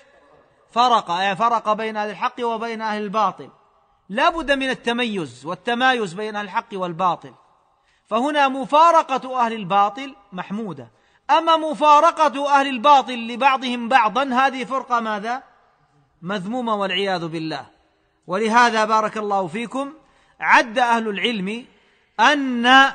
فرق بين أهل الحق وبين أهل الباطل. لا بد من التميز والتمايز بين أهل الحق والباطل. فهنا مفارقة أهل الباطل محمودة، أما مفارقة أهل الباطل لبعضهم بعضا هذه فرقة ماذا؟ مذمومة والعياذ بالله. ولهذا بارك الله فيكم عد أهل العلم أن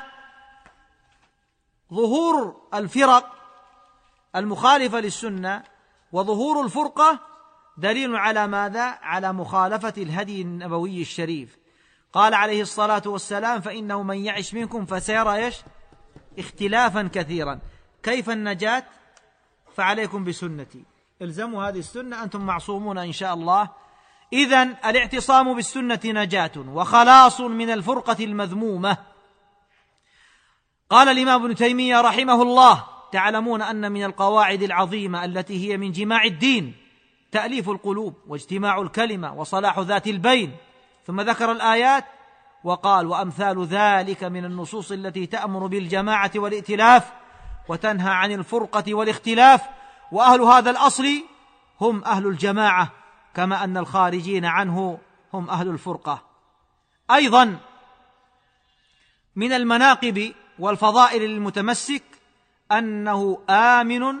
ظهور الفرق المخالفة للسنة وظهور الفرقة دليل على ماذا؟ على مخالفة الهدي النبوي الشريف. قال عليه الصلاة والسلام: فإنه من يعش منكم فسيرى اختلافا كثيرا. كيف النجاة؟ فعليكم بسنتي، الزموا هذه السنة، أنتم معصومون إن شاء الله. إذن الاعتصام بالسنة نجاة وخلاص من الفرقة المذمومة. قال الإمام ابن تيمية رحمه الله: تعلمون أن من القواعد العظيمة التي هي من جماع الدين تأليف القلوب واجتماع الكلمة وصلاح ذات البين. ثم ذكر الآيات وقال: وأمثال ذلك من النصوص التي تأمر بالجماعة والائتلاف وتنهى عن الفرقة والاختلاف، وأهل هذا الأصل هم أهل الجماعة، كما أن الخارجين عنه هم أهل الفرقة. أيضا من المناقب والفضائل للمتمسك أنه آمن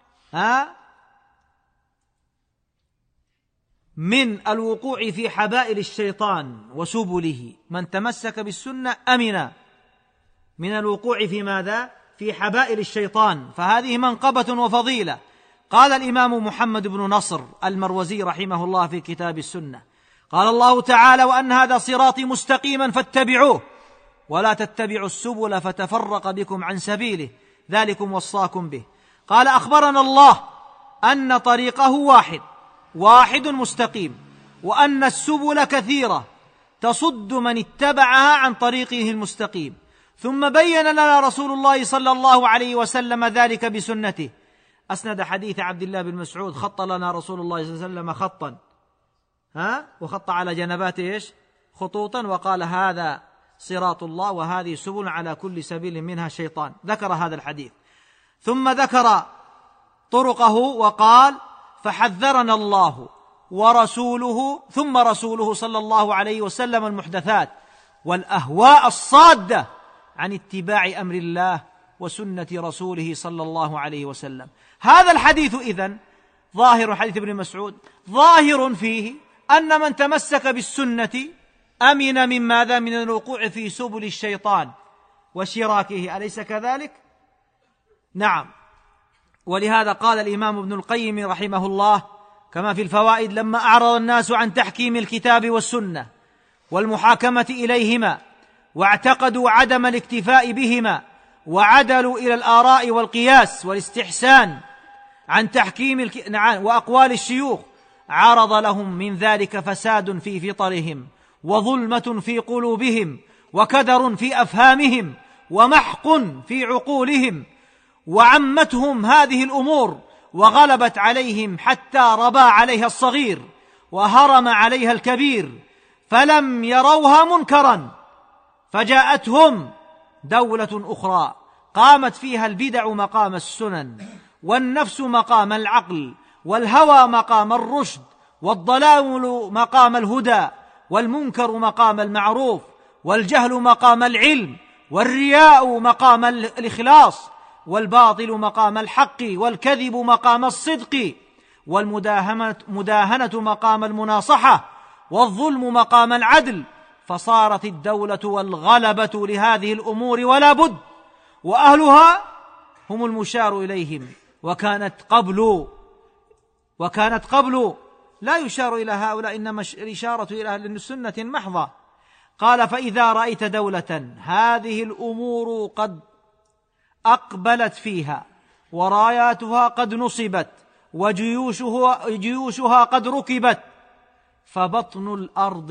من الوقوع في حبائل الشيطان وسبله. من تمسك بالسنة أمن من الوقوع في ماذا؟ في حبائل الشيطان، فهذه منقبة وفضيلة. قال الإمام محمد بن نصر المروزي رحمه الله في كتاب السنة: قال الله تعالى: وأن هذا صراطي مستقيما فاتبعوه ولا تتبعوا السبل فتفرق بكم عن سبيله ذلكم وصاكم به. قال: أخبرنا الله أن طريقه واحد مستقيم، وأن السبل كثيرة تصد من اتبعها عن طريقه المستقيم. ثم بين لنا رسول الله صلى الله عليه وسلم ذلك بسنته. أسند حديث عبد الله بن مسعود: خط لنا رسول الله صلى الله عليه وسلم خطا وخط على جنباته خطوطا، وقال: هذا صراط الله وهذه سبل على كل سبيل منها شيطان. ذكر هذا الحديث ثم ذكر طرقه وقال: فحذرنا الله ورسوله ثم رسوله صلى الله عليه وسلم المحدثات والأهواء الصادة عن اتباع أمر الله وسنة رسوله صلى الله عليه وسلم. هذا الحديث إذن ظاهر حديث ابن مسعود ظاهر فيه أن من تمسك بالسنة أمن من ماذا؟ من الوقوع في سبل الشيطان وشراكه، أليس كذلك؟ نعم. ولهذا قال الإمام ابن القيم رحمه الله كما في الفوائد: لما أعرض الناس عن تحكيم الكتاب والسنة والمحاكمة إليهما واعتقدوا عدم الاكتفاء بهما وعدلوا إلى الآراء والقياس والاستحسان عن تحكيم وأقوال الشيوخ، عرض لهم من ذلك فساد في فطرهم وظلمة في قلوبهم وكدر في أفهامهم ومحق في عقولهم، وعمتهم هذه الأمور وغلبت عليهم حتى ربى عليها الصغير وهرم عليها الكبير، فلم يروها منكرا، فجاءتهم دولة أخرى قامت فيها البدع مقام السنن، والنفس مقام العقل، والهوى مقام الرشد، والضلال مقام الهدى، والمنكر مقام المعروف، والجهل مقام العلم، والرياء مقام الإخلاص، والباطل مقام الحق، والكذب مقام الصدق، والمداهنة مقام المناصحة، والظلم مقام العدل، فصارت الدولة والغلبة لهذه الأمور ولا بد، وأهلها هم المشار إليهم، وكانت قبل لا يشار إلى هؤلاء، إنما الإشارة إلى أهل سنة محضة. قال: فإذا رأيت دولة هذه الأمور قد أقبلت فيها، وراياتها قد نصبت، وجيوشها قد ركبت، فبطن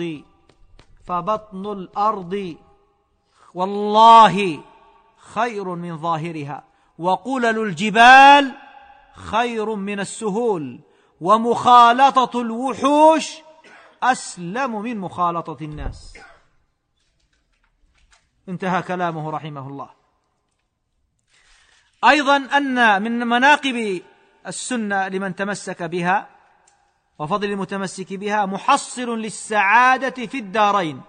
الأرض والله خير من ظاهرها، وقلل الجبال خير من السهول، ومخالطة الوحوش أسلم من مخالطة الناس. انتهى كلامه رحمه الله. أيضا أن من مناقب السنة لمن تمسك بها وفضل المتمسك بها محصل للسعادة في الدارين.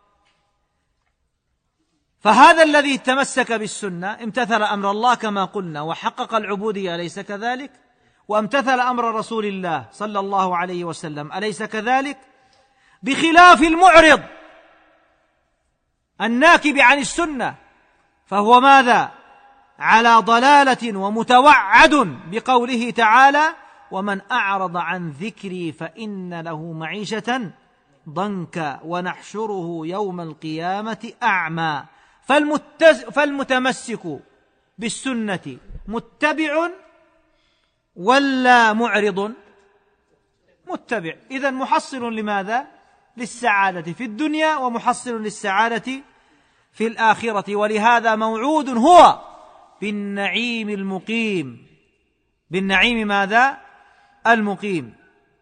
فهذا الذي تمسك بالسنة امتثل أمر الله كما قلنا وحقق العبودية، أليس كذلك؟ وامتثل أمر رسول الله صلى الله عليه وسلم، أليس كذلك؟ بخلاف المعرض الناكب عن السنة، فهو ماذا؟ على ضلالة ومتوعد بقوله تعالى: ومن أعرض عن ذكري فإن له معيشة ضنكا ونحشره يوم القيامة أعمى. فالمتمسك بالسنة متبع ولا معرض؟ متبع. إذن محصل لماذا؟ للسعادة في الدنيا، ومحصل للسعادة في الآخرة. ولهذا موعود هو بالنعيم المقيم. بالنعيم ماذا؟ المقيم.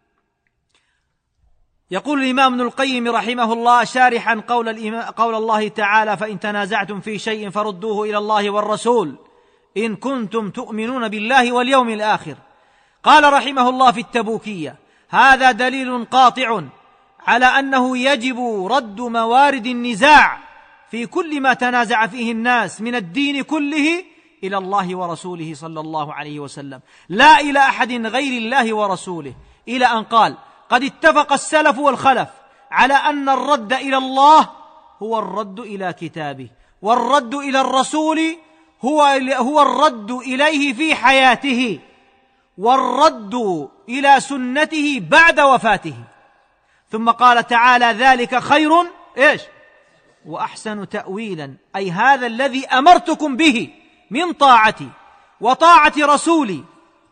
يقول الإمام ابن القيم رحمه الله شارحا قول الله تعالى: فإن تنازعتم في شيء فردوه إلى الله والرسول إن كنتم تؤمنون بالله واليوم الآخر. قال رحمه الله في التبوكية: هذا دليل قاطع على أنه يجب رد موارد النزاع في كل ما تنازع فيه الناس من الدين كله إلى الله ورسوله صلى الله عليه وسلم، لا إلى أحد غير الله ورسوله، إلى أن قال: قد اتفق السلف والخلف على أن الرد إلى الله هو الرد إلى كتابه، والرد إلى الرسول هو الرد إليه في حياته، والرد إلى سنته بعد وفاته. ثم قال تعالى: ذلك خير وأحسن تأويلا، أي هذا الذي أمرتكم به من طاعتي وطاعة رسولي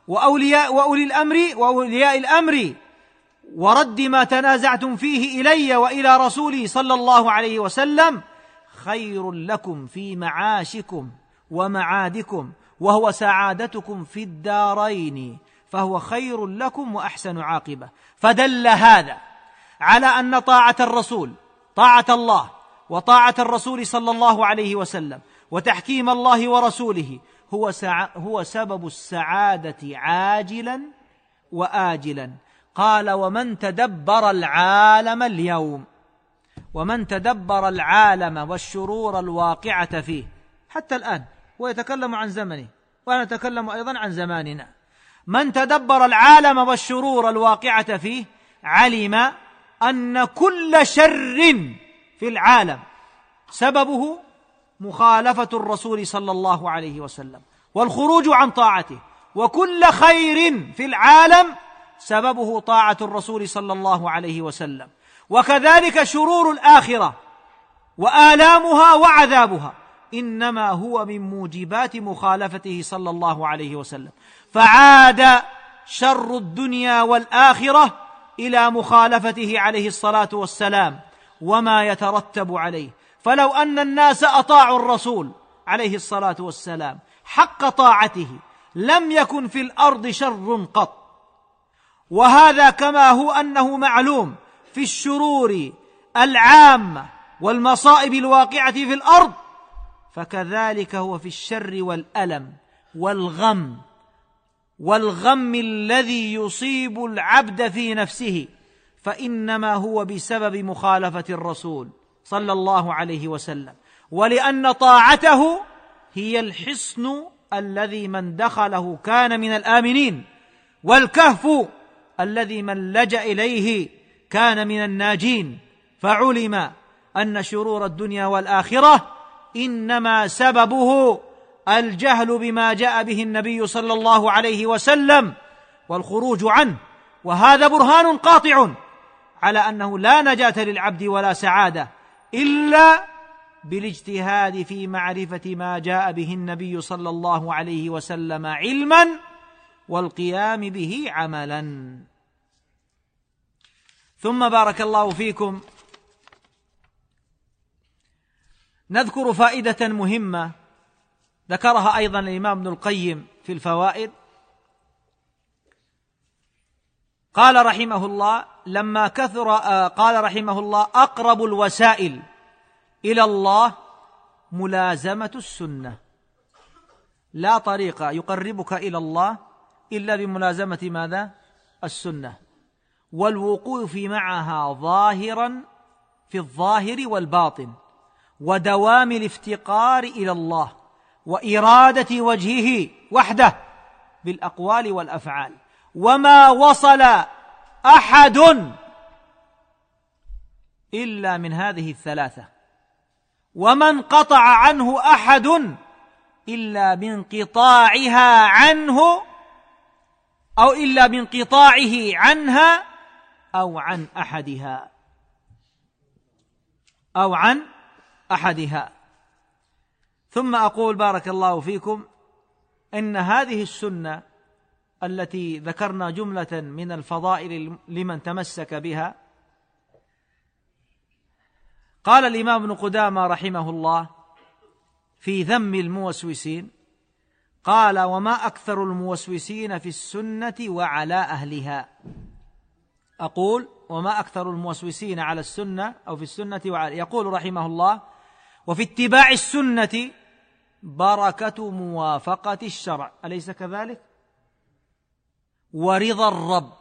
وأولياء الأمر، ورد ما تنازعتم فيه إلي وإلى رسولي صلى الله عليه وسلم، خير لكم في معاشكم ومعادكم، وهو سعادتكم في الدارين، فهو خير لكم وأحسن عاقبة. فدل هذا على أن طاعة الرسول، طاعة الله وطاعة الرسول صلى الله عليه وسلم وتحكيم الله ورسوله هو سبب السعادة عاجلا وآجلا. قال: ومن تدبر العالم اليوم، ومن تدبر العالم والشرور الواقعة فيه حتى الآن، ويتكلم عن زمنه ونتكلم أيضا عن زماننا. من تدبر العالم والشرور الواقعة فيه علم أن كل شر في العالم سببه مخالفة الرسول صلى الله عليه وسلم والخروج عن طاعته، وكل خير في العالم سببه طاعة الرسول صلى الله عليه وسلم. وكذلك شرور الآخرة وآلامها وعذابها إنما هو من موجبات مخالفته صلى الله عليه وسلم. فعاد شر الدنيا والآخرة إلى مخالفته عليه الصلاة والسلام وما يترتب عليه. فلو أن الناس أطاعوا الرسول عليه الصلاة والسلام حق طاعته لم يكن في الأرض شر قط. وهذا كما هو أنه معلوم في الشرور العامة والمصائب الواقعة في الأرض، فكذلك هو في الشر والألم والغم الذي يصيب العبد في نفسه، فإنما هو بسبب مخالفة الرسول صلى الله عليه وسلم. ولأن طاعته هي الحصن الذي من دخله كان من الآمنين، والكهف الذي من لجأ إليه كان من الناجين. فعلم أن شرور الدنيا والآخرة إنما سببه الجهل بما جاء به النبي صلى الله عليه وسلم والخروج عنه، وهذا برهان قاطع على أنه لا نجاة للعبد ولا سعادة إلا بالاجتهاد في معرفة ما جاء به النبي صلى الله عليه وسلم علما والقيام به عملا. ثم بارك الله فيكم نذكر فائدة مهمة ذكرها أيضا الإمام ابن القيم في الفوائد. قال رحمه الله لما كثر قال رحمه الله أقرب الوسائل إلى الله ملازمة السنة، لا طريق يقربك إلى الله إلا بملازمة ماذا؟ السنة، والوقوف معها ظاهرا في الظاهر والباطن، ودوام الافتقار إلى الله وإرادة وجهه وحده بالأقوال والأفعال. وما وصل أحد إلا من هذه الثلاثة، وما انقطع عنه أحد إلا بانقطاعها عنه أو إلا بانقطاعه عنها أو عن أحدها. ثم أقول بارك الله فيكم إن هذه السنة التي ذكرنا جملة من الفضائل لمن تمسك بها، قال الإمام ابن قدامة رحمه الله في ذم الموسوسين، قال وما أكثر الموسوسين في السنة وعلى أهلها. أقول وما أكثر الموسوسين على السنة أو في السنة وعلى، يقول رحمه الله وفي اتباع السنة بركة موافقة الشرع، أليس كذلك؟ ورضا الرب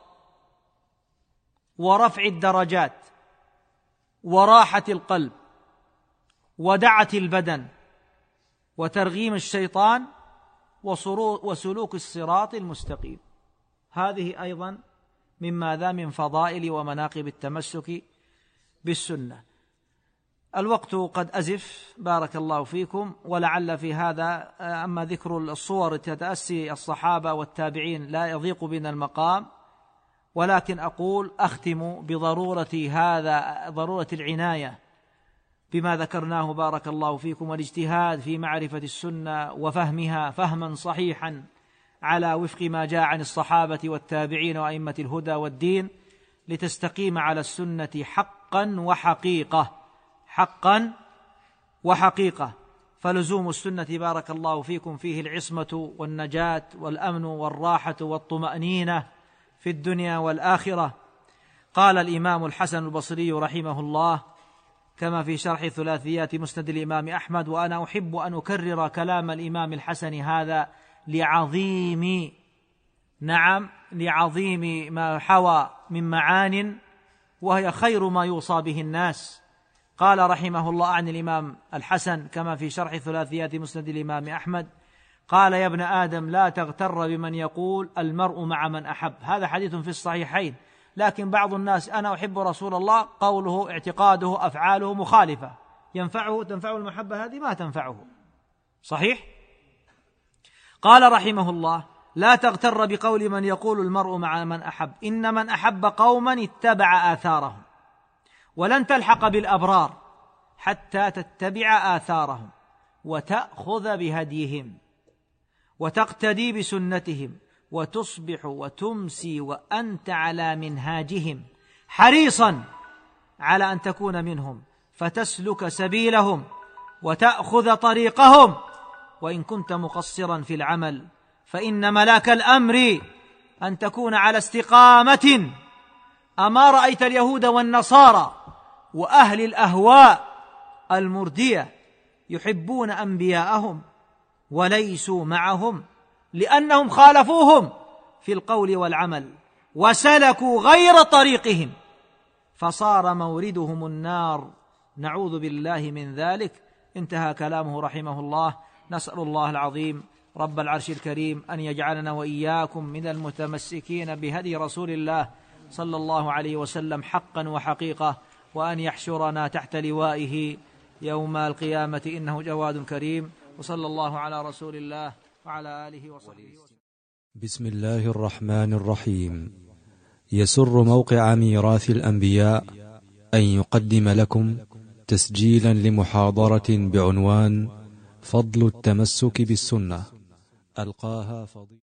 ورفع الدرجات وراحة القلب ودعة البدن وترغيم الشيطان وسلوك الصراط المستقيم. هذه أيضا من فضائل ومناقب التمسك بالسنة. الوقت قد أزف بارك الله فيكم، ولعل في هذا أما ذكر الصور تتأسي الصحابة والتابعين لا يضيق بنا المقام، ولكن أقول أختم بضرورة ضرورة العناية بما ذكرناه بارك الله فيكم، والاجتهاد في معرفة السنة وفهمها فهما صحيحا على وفق ما جاء عن الصحابة والتابعين وأئمة الهدى والدين، لتستقيم على السنة حقا وحقيقة. فلزوم السنة بارك الله فيكم فيه العصمة والنجاة والأمن والراحة والطمأنينة في الدنيا والآخرة. قال الإمام الحسن البصري رحمه الله كما في شرح ثلاثيات مسند الإمام أحمد، وأنا أحب أن أكرر كلام الإمام الحسن هذا لعظيم ما حوى من معان، وهي خير ما يوصى به الناس. قال رحمه الله عن الإمام الحسن كما في شرح ثلاثيات مسند الإمام أحمد، قال يا ابن آدم لا تغتر بمن يقول المرء مع من أحب. هذا حديث في الصحيحين، لكن بعض الناس أنا أحب رسول الله قوله اعتقاده أفعاله مخالفة، تنفعه المحبة هذه؟ ما تنفعه. صحيح؟ قال رحمه الله لا تغتر بقول من يقول المرء مع من أحب، إن من أحب قوما اتبع آثارهم، ولن تلحق بالأبرار حتى تتبع آثارهم وتأخذ بهديهم وتقتدي بسنتهم، وتصبح وتمسي وأنت على منهاجهم حريصا على أن تكون منهم، فتسلك سبيلهم وتأخذ طريقهم، وإن كنت مقصرا في العمل فإن ملاك الأمر أن تكون على استقامة. أما رأيت اليهود والنصارى وأهل الأهواء المردية يحبون أنبياءهم وليسوا معهم، لأنهم خالفوهم في القول والعمل وسلكوا غير طريقهم، فصار موردهم النار، نعوذ بالله من ذلك. انتهى كلامه رحمه الله. نسأل الله العظيم رب العرش الكريم أن يجعلنا وإياكم من المتمسكين بهدي رسول الله صلى الله عليه وسلم حقا وحقيقة. وأن يحشرنا تحت لوائه يوم القيامة إنه جواد كريم. وصلى الله على رسول الله وعلى آله وصحبه وسلم. بسم الله الرحمن الرحيم. يسر موقع ميراث الأنبياء أن يقدم لكم تسجيلا لمحاضرة بعنوان فضل التمسك بالسنة، ألقاها فضيلة